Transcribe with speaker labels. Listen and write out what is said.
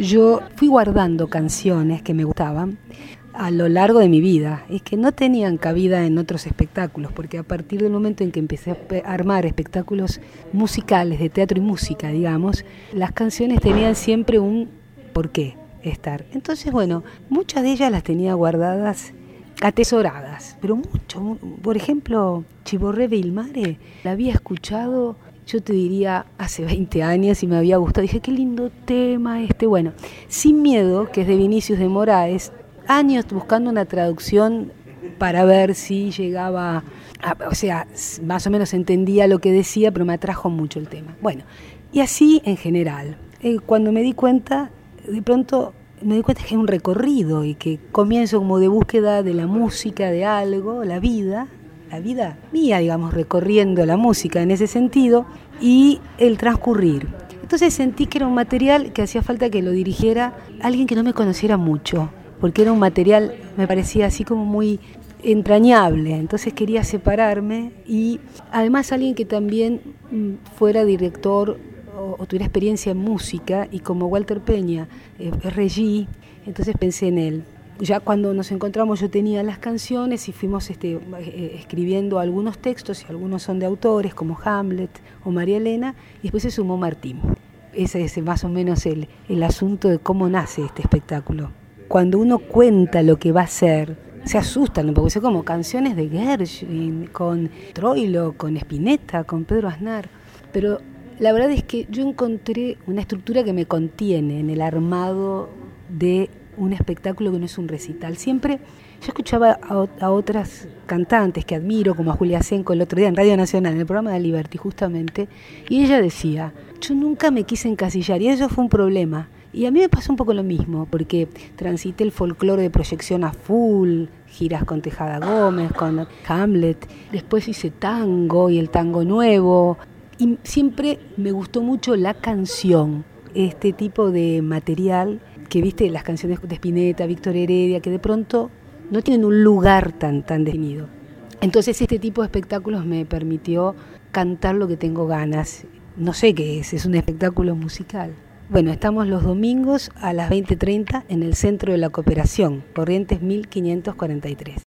Speaker 1: yo fui guardando canciones que me gustaban a lo largo de mi vida y que no tenían cabida en otros espectáculos, porque a partir del momento en que empecé a armar espectáculos musicales de teatro y música, digamos, las canciones tenían siempre un porqué estar. Entonces, bueno, muchas de ellas las tenía guardadas, atesoradas, pero mucho. Por ejemplo, Chiborré Vilmare, la había escuchado, yo te diría, hace 20 años y me había gustado. Dije, qué lindo tema este. Bueno, Sin Miedo, que es de Vinicius de Moraes, años buscando una traducción para ver si llegaba, o sea, más o menos entendía lo que decía, pero me atrajo mucho el tema. Bueno, y así en general. Cuando me di cuenta, de pronto me di cuenta que hay un recorrido y que comienzo como de búsqueda de la música, de algo, la vida mía, digamos, recorriendo la música en ese sentido y el transcurrir. Entonces sentí que era un material que hacía falta que lo dirigiera alguien que no me conociera mucho, porque era un material, me parecía así como muy entrañable, entonces quería separarme y además alguien que también fuera director o tuviera experiencia en música y como Walter Peña es regí, entonces pensé en él. Ya cuando nos encontramos yo tenía las canciones y fuimos escribiendo algunos textos y algunos son de autores como Hamlet o María Elena y después se sumó Martín. Ese es más o menos el asunto de cómo nace este espectáculo. Cuando uno cuenta lo que va a ser, se asustan un poco, es como canciones de Gershwin, con Troilo, con Spinetta, con Pedro Aznar, pero la verdad es que yo encontré una estructura que me contiene en el armado de un espectáculo que no es un recital. Siempre yo escuchaba a otras cantantes que admiro, como a Julia Senco el otro día en Radio Nacional, en el programa de Liberty justamente, y ella decía, yo nunca me quise encasillar, y eso fue un problema. Y a mí me pasó un poco lo mismo, porque transité el folclore de proyección a full, giras con Tejada Gómez, con Hamlet, después hice tango y el tango nuevo, y siempre me gustó mucho la canción, este tipo de material que viste las canciones de Spinetta, Víctor Heredia, que de pronto no tienen un lugar tan definido. Entonces este tipo de espectáculos me permitió cantar lo que tengo ganas. No sé qué es un espectáculo musical. Bueno, estamos los domingos a las 20:30 en el Centro de la Cooperación, Corrientes 1543.